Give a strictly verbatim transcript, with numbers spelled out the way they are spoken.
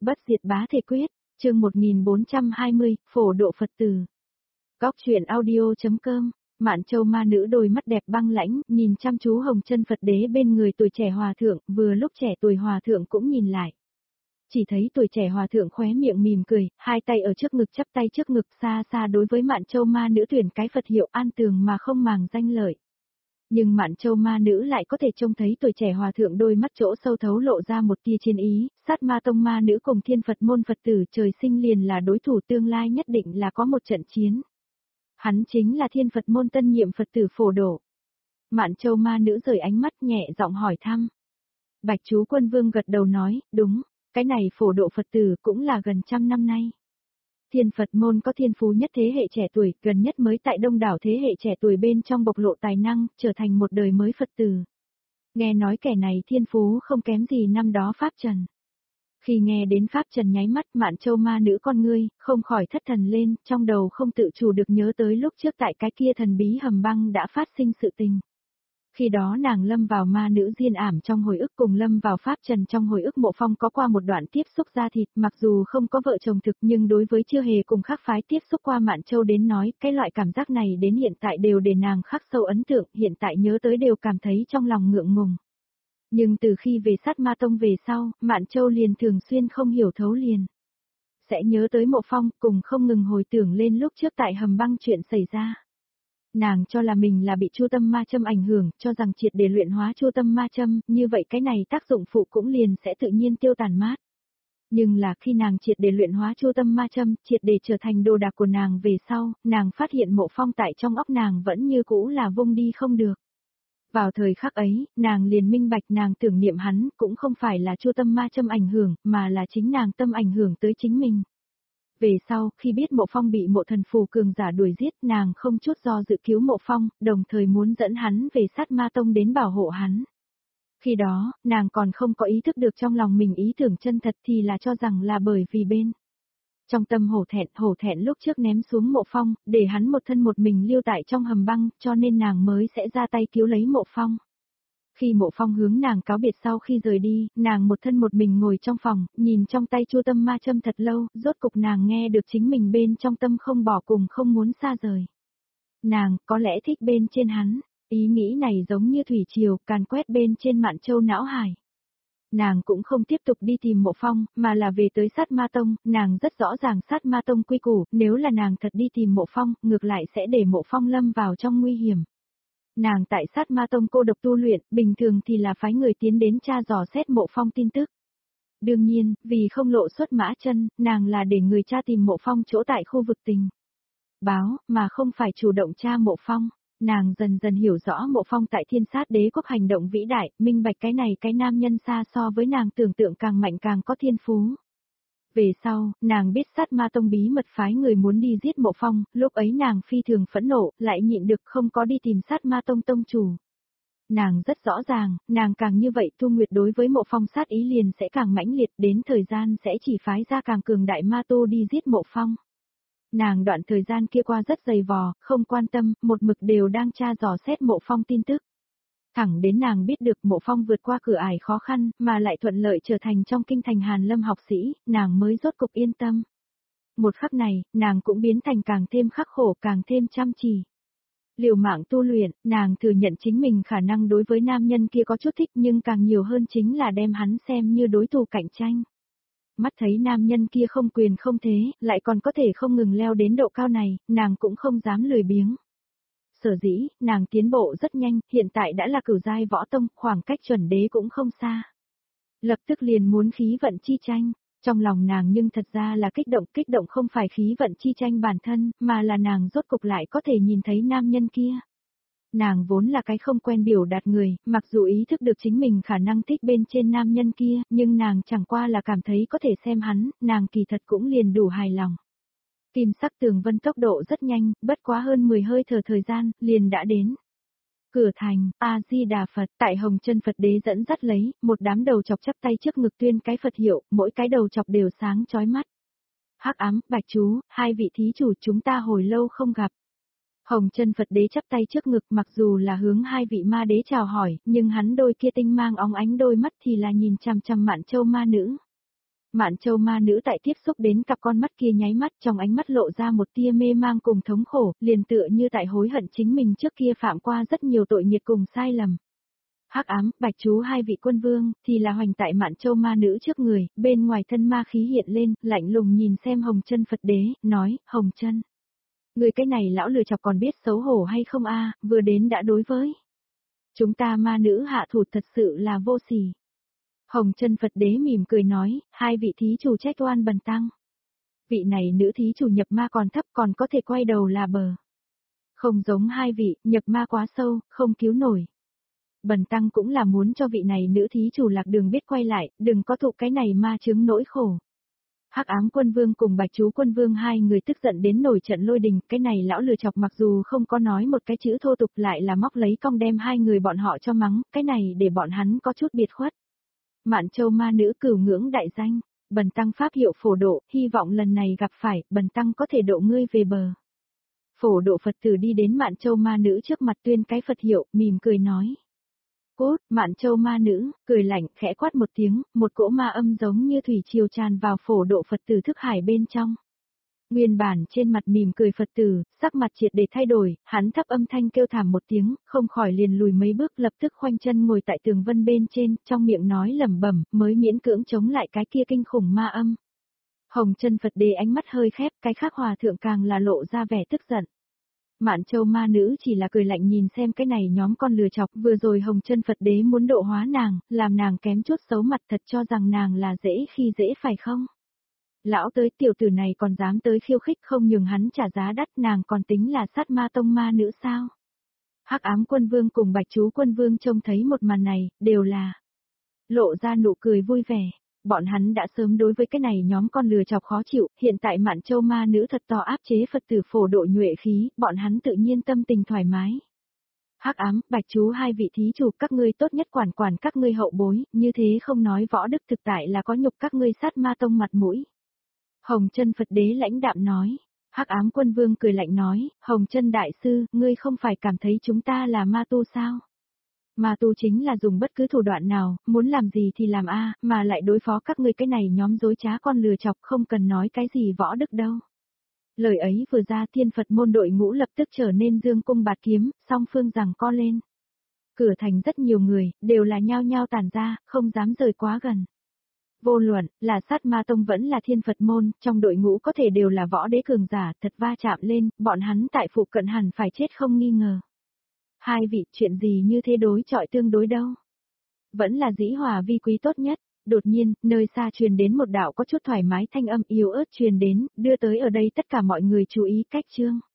Bất diệt bá thể quyết, chương một nghìn bốn trăm hai mươi, phổ độ Phật tử. Góc truyện audio.com, Mạn Châu ma nữ đôi mắt đẹp băng lãnh, nhìn chăm chú Hồng Chân Phật Đế bên người tuổi trẻ hòa thượng, vừa lúc trẻ tuổi hòa thượng cũng nhìn lại. Chỉ thấy tuổi trẻ hòa thượng khóe miệng mỉm cười, hai tay ở trước ngực chắp tay trước ngực xa xa đối với Mạn Châu ma nữ tuyển cái Phật hiệu an tường mà không màng danh lợi. Nhưng Mạn Châu ma nữ lại có thể trông thấy tuổi trẻ hòa thượng đôi mắt chỗ sâu thấu lộ ra một tia chiến ý, sát ma tông ma nữ cùng thiên Phật môn Phật tử trời sinh liền là đối thủ tương lai nhất định là có một trận chiến. Hắn chính là thiên Phật môn tân nhiệm Phật tử Phổ Độ. Mạn Châu ma nữ rời ánh mắt nhẹ giọng hỏi thăm. Bạch chú Quân Vương gật đầu nói, đúng, cái này Phổ Độ Phật tử cũng là gần trăm năm nay. Thiên Phật môn có thiên phú nhất thế hệ trẻ tuổi, gần nhất mới tại đông đảo thế hệ trẻ tuổi bên trong bộc lộ tài năng, trở thành một đời mới Phật tử. Nghe nói kẻ này thiên phú không kém gì năm đó Pháp Trần. Khi nghe đến Pháp Trần nháy mắt Mạn Châu ma nữ con ngươi, không khỏi thất thần lên, trong đầu không tự chủ được nhớ tới lúc trước tại cái kia thần bí hầm băng đã phát sinh sự tình. Khi đó nàng lâm vào ma nữ diên ảm trong hồi ức cùng lâm vào Pháp Trần trong hồi ức Mộ Phong có qua một đoạn tiếp xúc ra thịt, mặc dù không có vợ chồng thực nhưng đối với chưa hề cùng khác phái tiếp xúc qua Mạn Châu đến nói, cái loại cảm giác này đến hiện tại đều để nàng khắc sâu ấn tượng, hiện tại nhớ tới đều cảm thấy trong lòng ngượng ngùng. Nhưng từ khi về sát ma tông về sau, Mạn Châu liền thường xuyên không hiểu thấu liền. Sẽ nhớ tới Mộ Phong cùng không ngừng hồi tưởng lên lúc trước tại hầm băng chuyện xảy ra. Nàng cho là mình là bị chu tâm ma châm ảnh hưởng, cho rằng triệt để luyện hóa chu tâm ma châm, như vậy cái này tác dụng phụ cũng liền sẽ tự nhiên tiêu tàn mát. Nhưng là khi nàng triệt để luyện hóa chu tâm ma châm, triệt để trở thành đồ đạc của nàng về sau, nàng phát hiện Mộ Phong tại trong óc nàng vẫn như cũ là vung đi không được. Vào thời khắc ấy, nàng liền minh bạch nàng tưởng niệm hắn cũng không phải là chu tâm ma châm ảnh hưởng, mà là chính nàng tâm ảnh hưởng tới chính mình. Về sau, khi biết Mộ Phong bị Mộ Thần Phù cường giả đuổi giết, nàng không chút do dự cứu Mộ Phong, đồng thời muốn dẫn hắn về sát ma tông đến bảo hộ hắn. Khi đó, nàng còn không có ý thức được trong lòng mình ý tưởng chân thật thì là cho rằng là bởi vì bên. Trong tâm hổ thẹn, hổ thẹn lúc trước ném xuống Mộ Phong, để hắn một thân một mình lưu tại trong hầm băng, cho nên nàng mới sẽ ra tay cứu lấy Mộ Phong. Khi Mộ Phong hướng nàng cáo biệt sau khi rời đi, nàng một thân một mình ngồi trong phòng, nhìn trong tay chu tâm ma châm thật lâu, rốt cục nàng nghe được chính mình bên trong tâm không bỏ cùng không muốn xa rời. Nàng, có lẽ thích bên trên hắn, ý nghĩ này giống như thủy triều, càn quét bên trên Mạn Châu não hải. Nàng cũng không tiếp tục đi tìm Mộ Phong, mà là về tới sát ma tông, nàng rất rõ ràng sát ma tông quy củ, nếu là nàng thật đi tìm Mộ Phong, ngược lại sẽ để Mộ Phong lâm vào trong nguy hiểm. Nàng tại sát ma tông cô độc tu luyện, bình thường thì là phái người tiến đến tra dò xét Mộ Phong tin tức. Đương nhiên, vì không lộ xuất mã chân, nàng là để người tra tìm Mộ Phong chỗ tại khu vực tình báo, mà không phải chủ động tra Mộ Phong. Nàng dần dần hiểu rõ Mộ Phong tại thiên sát đế quốc hành động vĩ đại, minh bạch cái này cái nam nhân xa so với nàng tưởng tượng càng mạnh càng có thiên phú. Về sau, nàng biết sát ma tông bí mật phái người muốn đi giết Mộ Phong, lúc ấy nàng phi thường phẫn nộ, lại nhịn được không có đi tìm sát ma tông tông chủ. Nàng rất rõ ràng, nàng càng như vậy tu nguyệt đối với Mộ Phong sát ý liền sẽ càng mãnh liệt, đến thời gian sẽ chỉ phái ra càng cường đại ma tu đi giết Mộ Phong. Nàng đoạn thời gian kia qua rất dày vò, không quan tâm, một mực đều đang tra dò xét Mộ Phong tin tức. Thẳng đến nàng biết được Mộ Phong vượt qua cửa ải khó khăn, mà lại thuận lợi trở thành trong kinh thành Hàn Lâm học sĩ, nàng mới rốt cục yên tâm. Một khắc này, nàng cũng biến thành càng thêm khắc khổ, càng thêm chăm chỉ. Liều mạng tu luyện, nàng thừa nhận chính mình khả năng đối với nam nhân kia có chút thích nhưng càng nhiều hơn chính là đem hắn xem như đối thủ cạnh tranh. Mắt thấy nam nhân kia không quyền không thế, lại còn có thể không ngừng leo đến độ cao này, nàng cũng không dám lười biếng. Sở dĩ, nàng tiến bộ rất nhanh, hiện tại đã là cửu giai võ tông, khoảng cách chuẩn đế cũng không xa. Lập tức liền muốn khí vận chi tranh, trong lòng nàng nhưng thật ra là kích động, kích động không phải khí vận chi tranh bản thân, mà là nàng rốt cục lại có thể nhìn thấy nam nhân kia. Nàng vốn là cái không quen biểu đạt người, mặc dù ý thức được chính mình khả năng thích bên trên nam nhân kia, nhưng nàng chẳng qua là cảm thấy có thể xem hắn, nàng kỳ thật cũng liền đủ hài lòng. Kim sắc tường vân tốc độ rất nhanh, bất quá hơn mười hơi thở thời gian, liền đã đến. Cửa thành, A-di-đà Phật, tại Hồng Chân Phật Đế dẫn dắt lấy, một đám đầu chọc chắp tay trước ngực tuyên cái Phật hiệu, mỗi cái đầu chọc đều sáng chói mắt. Hắc ám, Bạch chú, hai vị thí chủ chúng ta hồi lâu không gặp. Hồng Chân Phật Đế chắp tay trước ngực mặc dù là hướng hai vị ma đế chào hỏi, nhưng hắn đôi kia tinh mang óng ánh đôi mắt thì là nhìn chằm chằm Mạn Châu ma nữ. Mạn Châu ma nữ tại tiếp xúc đến cặp con mắt kia nháy mắt, trong ánh mắt lộ ra một tia mê mang cùng thống khổ, liền tựa như tại hối hận chính mình trước kia phạm qua rất nhiều tội nghiệt cùng sai lầm. Hắc ám, Bạch Chú hai vị quân vương, thì là hoành tại Mạn Châu ma nữ trước người, bên ngoài thân ma khí hiện lên, lạnh lùng nhìn xem Hồng Chân Phật Đế, nói, Hồng Chân, người cái này lão lừa chọc còn biết xấu hổ hay không a, vừa đến đã đối với chúng ta ma nữ hạ thủ thật sự là vô sỉ. Hồng Chân Phật Đế mỉm cười nói, hai vị thí chủ trách oan bần tăng. Vị này nữ thí chủ nhập ma còn thấp còn có thể quay đầu là bờ. Không giống hai vị, nhập ma quá sâu, không cứu nổi. Bần tăng cũng là muốn cho vị này nữ thí chủ lạc đường biết quay lại, đừng có thụ cái này ma chướng nỗi khổ. Hắc ám quân vương cùng Bạch Chú quân vương hai người tức giận đến nổi trận lôi đình, cái này lão lừa chọc mặc dù không có nói một cái chữ thô tục lại là móc lấy cong đem hai người bọn họ cho mắng, cái này để bọn hắn có chút biệt khuất. Mạn Châu ma nữ cửu ngưỡng đại danh, bần tăng pháp hiệu phổ độ, hy vọng lần này gặp phải, bần tăng có thể độ ngươi về bờ. Phổ độ Phật tử đi đến Mạn Châu ma nữ trước mặt tuyên cái Phật hiệu, mỉm cười nói. Cốt, Mạn Châu ma nữ, cười lạnh, khẽ quát một tiếng, một cỗ ma âm giống như thủy triều tràn vào phổ độ Phật tử thức hải bên trong. Nguyên bản trên mặt mỉm cười Phật tử, sắc mặt triệt để thay đổi, hắn thấp âm thanh kêu thảm một tiếng, không khỏi liền lùi mấy bước lập tức khoanh chân ngồi tại tường vân bên trên, trong miệng nói lẩm bẩm, mới miễn cưỡng chống lại cái kia kinh khủng ma âm. Hồng Chân Phật Đế ánh mắt hơi khép, cái khác hòa thượng càng là lộ ra vẻ tức giận. Mạn Châu ma nữ chỉ là cười lạnh nhìn xem cái này nhóm con lừa chọc, vừa rồi Hồng Chân Phật Đế muốn độ hóa nàng, làm nàng kém chút xấu mặt thật cho rằng nàng là dễ khi dễ phải không? Lão tới tiểu tử này còn dám tới khiêu khích không nhường hắn trả giá đắt, nàng còn tính là sát ma tông ma nữ sao? Hắc ám quân vương cùng Bạch Chú quân vương trông thấy một màn này, đều là lộ ra nụ cười vui vẻ. Bọn hắn đã sớm đối với cái này nhóm con lừa chọc khó chịu, hiện tại Mạn Châu ma nữ thật to áp chế Phật tử phổ độ nhuệ khí, bọn hắn tự nhiên tâm tình thoải mái. Hắc ám, Bạch Chú hai vị thí chủ, các ngươi tốt nhất quản quản các ngươi hậu bối, như thế không nói võ đức thực tại là có nhục các ngươi sát ma tông mặt mũi. Hồng Chân Phật Đế lãnh đạm nói. Hắc ám quân vương cười lạnh nói, Hồng Chân đại sư, ngươi không phải cảm thấy chúng ta là ma tu sao? Ma tu chính là dùng bất cứ thủ đoạn nào, muốn làm gì thì làm a, mà lại đối phó các ngươi cái này nhóm dối trá con lừa chọc không cần nói cái gì võ đức đâu. Lời ấy vừa ra Thiên Phật môn đội ngũ lập tức trở nên dương cung bạt kiếm, song phương giằng co lên. Cửa thành rất nhiều người, đều là nhao nhao tản ra, không dám rời quá gần. Vô luận, là sát ma tông vẫn là Thiên Phật môn, trong đội ngũ có thể đều là võ đế cường giả, thật va chạm lên, bọn hắn tại phụ cận hẳn phải chết không nghi ngờ. Hai vị, chuyện gì như thế đối chọi tương đối đâu? Vẫn là dĩ hòa vi quý tốt nhất. Đột nhiên, nơi xa truyền đến một đạo có chút thoải mái thanh âm yếu ớt truyền đến, đưa tới ở đây tất cả mọi người chú ý cách chương.